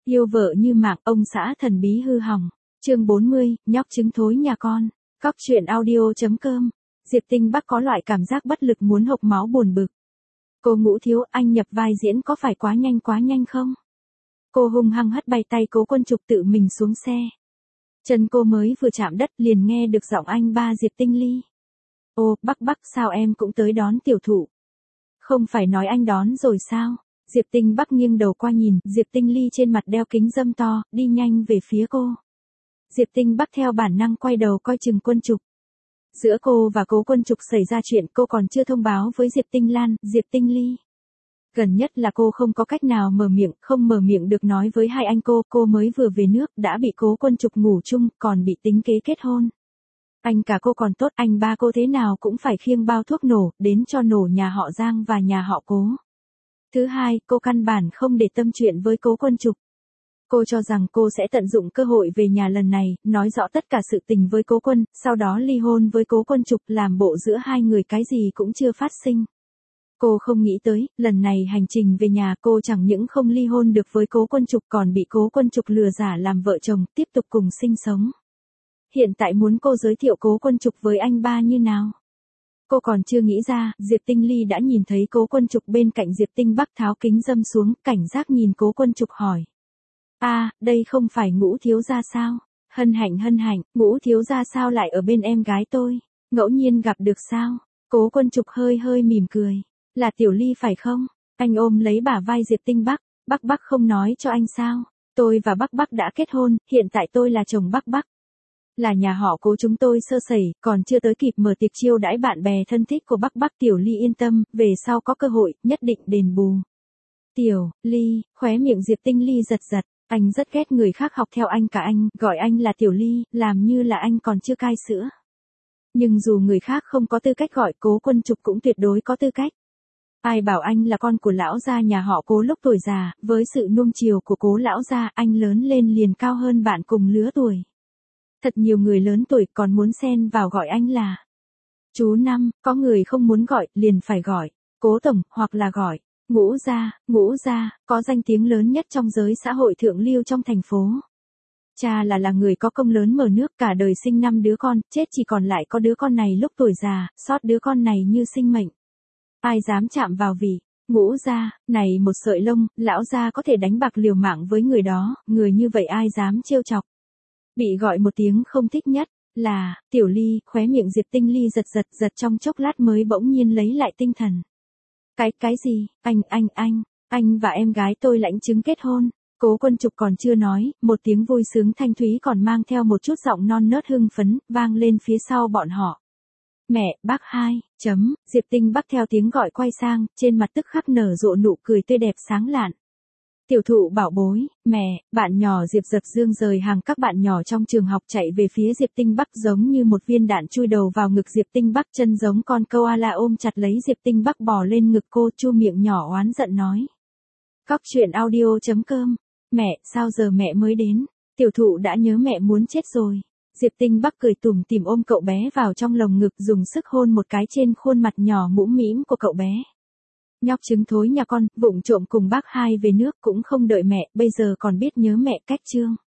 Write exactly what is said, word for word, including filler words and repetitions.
Yêu vợ như mạng, ông xã thần bí hư hỏng. Chương bốn mươi, nhóc trứng thối nhà con. Cóc truyện audio.com. Diệp Tinh Bắc có loại cảm giác bất lực muốn hộc máu buồn bực. Cô Ngũ Thiếu, anh nhập vai diễn có phải quá nhanh quá nhanh không? Cô hung hăng hất bay tay Cố Quân Trục tự mình xuống xe. Chân cô mới vừa chạm đất liền nghe được giọng anh ba Diệp Tinh Ly. Ô, Bắc Bắc sao em cũng tới đón tiểu thụ? Không phải nói anh đón rồi sao? Diệp Tinh Bắc nghiêng đầu qua nhìn, Diệp Tinh Ly trên mặt đeo kính râm to, đi nhanh về phía cô. Diệp Tinh Bắc theo bản năng quay đầu coi chừng Quân Trục. Giữa cô và Cố Quân Trục xảy ra chuyện cô còn chưa thông báo với Diệp Tinh Lan, Diệp Tinh Ly. Gần nhất là cô không có cách nào mở miệng, không mở miệng được nói với hai anh cô, cô mới vừa về nước, đã bị Cố Quân Trục ngủ chung, còn bị tính kế kết hôn. Anh cả cô còn tốt, anh ba cô thế nào cũng phải khiêng bao thuốc nổ, đến cho nổ nhà họ Giang và nhà họ Cố. Thứ hai, cô căn bản không để tâm chuyện với Cố Quân Trục. Cô cho rằng cô sẽ tận dụng cơ hội về nhà lần này, nói rõ tất cả sự tình với Cố Quân, sau đó ly hôn với Cố Quân Trục, làm bộ giữa hai người cái gì cũng chưa phát sinh. Cô không nghĩ tới, lần này hành trình về nhà cô chẳng những không ly hôn được với Cố Quân Trục còn bị Cố Quân Trục lừa giả làm vợ chồng, tiếp tục cùng sinh sống. Hiện tại muốn cô giới thiệu Cố Quân Trục với anh ba như nào? Cô còn chưa nghĩ ra, Diệp Tinh Ly đã nhìn thấy Cố Quân Trục bên cạnh Diệp Tinh Bắc tháo kính râm xuống, cảnh giác nhìn Cố Quân Trục hỏi. A, à, đây không phải Ngũ Thiếu gia sao? Hân hạnh hân hạnh, Ngũ Thiếu gia sao lại ở bên em gái tôi? Ngẫu nhiên gặp được sao? Cố Quân Trục hơi hơi mỉm cười. Là Tiểu Ly phải không? Anh ôm lấy bả vai Diệp Tinh Bắc. Bắc Bắc không nói cho anh sao? Tôi và Bắc Bắc đã kết hôn, hiện tại tôi là chồng Bắc Bắc. Là nhà họ Cố chúng tôi sơ sẩy, còn chưa tới kịp mở tiệc chiêu đãi bạn bè thân thích của Bắc Bắc. Tiểu Ly yên tâm, về sau có cơ hội, nhất định đền bù. Tiểu Ly, khóe miệng Diệp Tinh Ly giật giật, anh rất ghét người khác học theo anh cả anh, gọi anh là Tiểu Ly, làm như là anh còn chưa cai sữa. Nhưng dù người khác không có tư cách gọi, Cố Quân Trục cũng tuyệt đối có tư cách. Ai bảo anh là con của lão gia nhà họ Cố lúc tuổi già, với sự nuông chiều của Cố lão gia, anh lớn lên liền cao hơn bạn cùng lứa tuổi. Thật nhiều người lớn tuổi còn muốn xen vào gọi anh là chú Năm, có người không muốn gọi, liền phải gọi Cố Tổng, hoặc là gọi Ngũ gia, Ngũ gia, có danh tiếng lớn nhất trong giới xã hội thượng lưu trong thành phố. Cha là là người có công lớn mở nước, cả đời sinh năm đứa con, chết chỉ còn lại có đứa con này lúc tuổi già, sót đứa con này như sinh mệnh. Ai dám chạm vào vị Ngũ gia, này một sợi lông, lão gia có thể đánh bạc liều mạng với người đó, người như vậy ai dám trêu chọc. Bị gọi một tiếng không thích nhất, là, Tiểu Ly, khóe miệng Diệp Tinh Ly giật giật giật trong chốc lát mới bỗng nhiên lấy lại tinh thần. Cái, cái gì, anh, anh, anh, anh và em gái tôi lãnh chứng kết hôn. Cố Quân Trục còn chưa nói, một tiếng vui sướng thanh thúy còn mang theo một chút giọng non nớt hưng phấn, vang lên phía sau bọn họ. Mẹ, bác hai, chấm, Diệp Tinh Bắc theo tiếng gọi quay sang, trên mặt tức khắc nở rộ nụ cười tươi đẹp sáng lạn. Tiểu thụ bảo bối, mẹ, bạn nhỏ Diệp Dập Dương rời hàng các bạn nhỏ trong trường học chạy về phía Diệp Tinh Bắc giống như một viên đạn chui đầu vào ngực Diệp Tinh Bắc, chân giống con koala ôm chặt lấy Diệp Tinh Bắc bò lên ngực cô, chu miệng nhỏ oán giận nói. Cóc truyện audio.com, mẹ, sao giờ mẹ mới đến? Tiểu thụ đã nhớ mẹ muốn chết rồi. Diệp Tinh Bắc cười tủm tỉm ôm cậu bé vào trong lồng ngực, dùng sức hôn một cái trên khuôn mặt nhỏ mũm mĩm của cậu bé. Nhóc trứng thối nhà con, vụng trộm cùng bác hai về nước cũng không đợi mẹ, bây giờ còn biết nhớ mẹ cách chương.